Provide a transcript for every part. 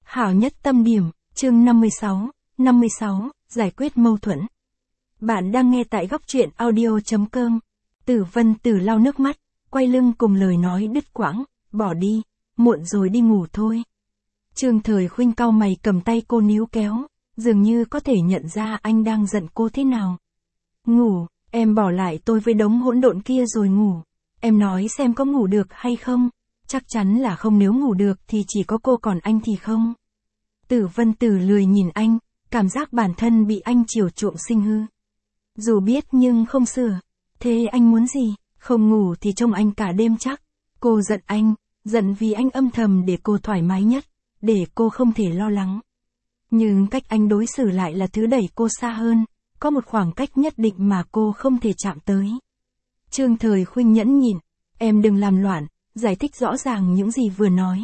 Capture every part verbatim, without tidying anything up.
Hảo nhất tâm điểm, chương năm mươi sáu, năm mươi sáu, giải quyết mâu thuẫn. Bạn đang nghe tại góc truyện audio chấm com. Tử Vân Tử lau nước mắt, quay lưng cùng lời nói đứt quãng, bỏ đi, muộn rồi đi ngủ thôi. Trương Thời Khuynh cau mày cầm tay cô níu kéo, dường như có thể nhận ra anh đang giận cô thế nào. Ngủ, em bỏ lại tôi với đống hỗn độn kia rồi ngủ. Em nói xem có ngủ được hay không? Chắc chắn là không, nếu ngủ được thì chỉ có cô, còn anh thì không. Tử Vân Tử lười nhìn anh, cảm giác bản thân bị anh chiều chuộng sinh hư. Dù biết nhưng không sửa. Thế anh muốn gì? Không ngủ thì trông anh cả đêm chắc. Cô giận anh, giận vì anh âm thầm để cô thoải mái nhất, để cô không thể lo lắng. Nhưng cách anh đối xử lại là thứ đẩy cô xa hơn, có một khoảng cách nhất định mà cô không thể chạm tới. Trương Thời Khuynh nhẫn nhịn, em đừng làm loạn, giải thích rõ ràng những gì vừa nói.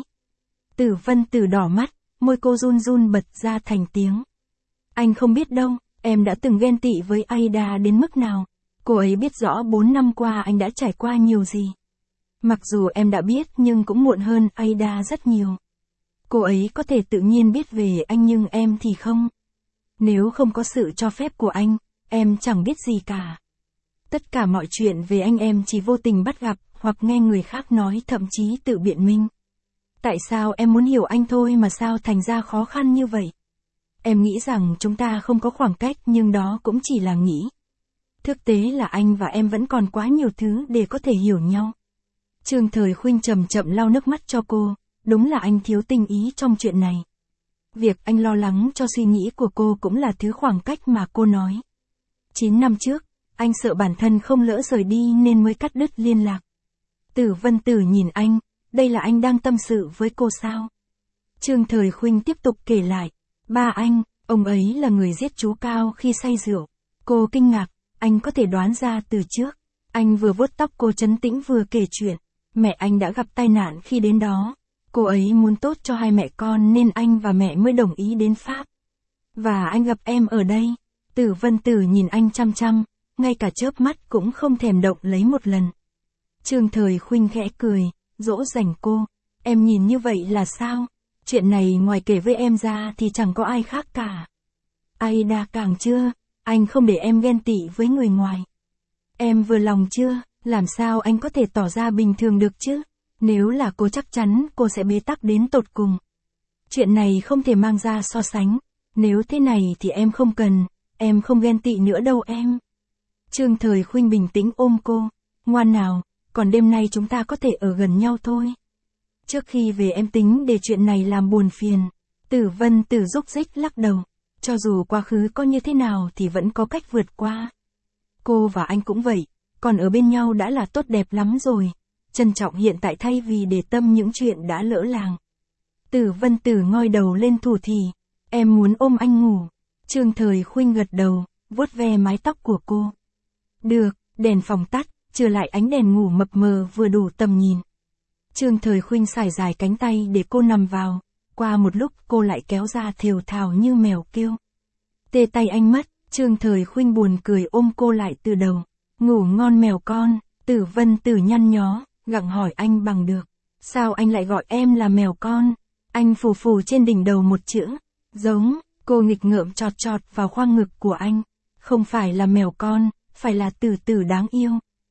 Tử Vân Tử đỏ mắt, môi cô run run bật ra thành tiếng. Anh không biết đâu, em đã từng ghen tị với Aida đến mức nào. Cô ấy biết rõ bốn năm qua anh đã trải qua nhiều gì. Mặc dù em đã biết nhưng cũng muộn hơn Aida rất nhiều. Cô ấy có thể tự nhiên biết về anh nhưng em thì không. Nếu không có sự cho phép của anh, em chẳng biết gì cả. Tất cả mọi chuyện về anh em chỉ vô tình bắt gặp, hoặc nghe người khác nói, thậm chí tự biện minh. Tại sao em muốn hiểu anh thôi mà sao thành ra khó khăn như vậy? Em nghĩ rằng chúng ta không có khoảng cách, nhưng đó cũng chỉ là nghĩ. Thực tế là anh và em vẫn còn quá nhiều thứ để có thể hiểu nhau. Trương Thời Khuynh chậm chậm lau nước mắt cho cô, đúng là anh thiếu tình ý trong chuyện này. Việc anh lo lắng cho suy nghĩ của cô cũng là thứ khoảng cách mà cô nói. chín năm trước, anh sợ bản thân không lỡ rời đi nên mới cắt đứt liên lạc. Tử Vân Tử nhìn anh, đây là anh đang tâm sự với cô sao? Trương Thời Khuynh tiếp tục kể lại, ba anh, ông ấy là người giết chú Cao khi say rượu. Cô kinh ngạc, anh có thể đoán ra từ trước. Anh vừa vuốt tóc cô trấn tĩnh vừa kể chuyện, mẹ anh đã gặp tai nạn khi đến đó. Cô ấy muốn tốt cho hai mẹ con nên anh và mẹ mới đồng ý đến Pháp. Và anh gặp em ở đây. Tử Vân Tử nhìn anh chăm chăm, ngay cả chớp mắt cũng không thèm động lấy một lần. Trương Thời Khuynh khẽ cười, dỗ dành cô. Em nhìn như vậy là sao? Chuyện này ngoài kể với em ra thì chẳng có ai khác cả. Aida càng chưa, anh không để em ghen tị với người ngoài. Em vừa lòng chưa? Làm sao anh có thể tỏ ra bình thường được chứ? Nếu là cô chắc chắn cô sẽ bế tắc đến tột cùng. Chuyện này không thể mang ra so sánh. Nếu thế này thì em không cần, em không ghen tị nữa đâu em. Trương Thời Khuynh bình tĩnh ôm cô. Ngoan nào, còn đêm nay chúng ta có thể ở gần nhau thôi. Trước khi về em tính để chuyện này làm buồn phiền. Tử Vân Tử rúc rích lắc đầu. Cho dù quá khứ có như thế nào thì vẫn có cách vượt qua. Cô và anh cũng vậy, còn ở bên nhau đã là tốt đẹp lắm rồi. Trân trọng hiện tại thay vì để tâm những chuyện đã lỡ làng. Tử Vân Tử ngoi đầu lên thủ thỉ. Em muốn ôm anh ngủ. Trương Thời Khuynh gật đầu, vuốt ve mái tóc của cô. Được, đèn phòng tắt, trừ lại ánh đèn ngủ mập mờ vừa đủ tầm nhìn. Trương Thời Khuynh xải dài cánh tay để cô nằm vào. Qua một lúc cô lại kéo ra thều thào như mèo kêu. Tê tay anh mất, Trương Thời Khuynh buồn cười ôm cô lại từ đầu. Ngủ ngon mèo con. Tử Vân Tử nhăn nhó, gặng hỏi anh bằng được. Sao anh lại gọi em là mèo con? Anh phù phù trên đỉnh đầu một chữ. Giống, cô nghịch ngợm chọt chọt vào khoang ngực của anh. Không phải là mèo con, phải là Tử Tử đáng yêu.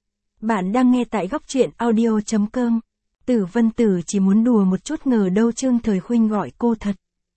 Bạn đang nghe tại góc truyện audio chấm com. Tử Vân Tử chỉ muốn đùa một chút, ngờ đâu Trương Thời Khuynh gọi cô thật.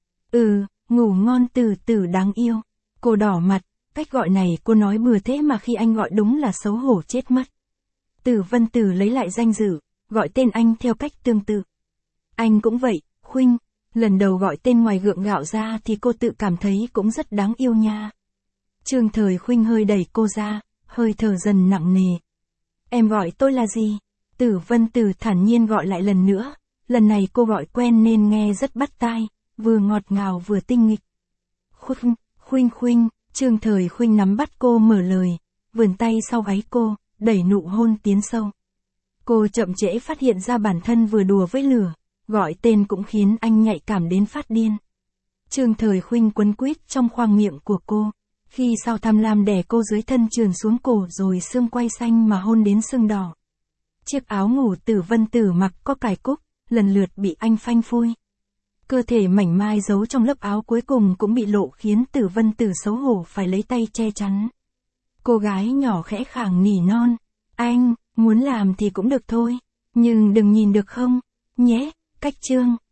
Ừ, ngủ ngon Tử Tử đáng yêu. Cô đỏ mặt, cách gọi này cô nói bừa thế mà khi anh gọi đúng là xấu hổ chết mất. Tử Vân Tử lấy lại danh dự, gọi tên anh theo cách tương tự. Anh cũng vậy, Khuynh. Lần đầu gọi tên ngoài gượng gạo ra thì cô tự cảm thấy cũng rất đáng yêu nha. Trương Thời Khuynh hơi đẩy cô ra, hơi thở dần nặng nề. Em gọi tôi là gì? Tử Vân Tử thản nhiên gọi lại lần nữa. Lần này cô gọi quen nên nghe rất bắt tai, vừa ngọt ngào vừa tinh nghịch. Khuynh, Khuynh Khuynh. Trương Thời Khuynh nắm bắt cô mở lời, vườn tay sau gáy cô, đẩy nụ hôn tiến sâu. Cô chậm trễ phát hiện ra bản thân vừa đùa với lửa, gọi tên cũng khiến anh nhạy cảm đến phát điên. Trương Thời Khuynh quấn quýt trong khoang miệng của cô, khi sau tham lam đè cô dưới thân trườn xuống cổ rồi xương quai xanh mà hôn đến sưng đỏ. Chiếc áo ngủ Tử Vân Tử mặc có cài cúc, lần lượt bị anh phanh phui. Cơ thể mảnh mai giấu trong lớp áo cuối cùng cũng bị lộ khiến Tử Vân Tử xấu hổ phải lấy tay che chắn. Cô gái nhỏ khẽ khàng nỉ non. Anh, muốn làm thì cũng được thôi. Nhưng đừng nhìn được không? Nhé, cách chương.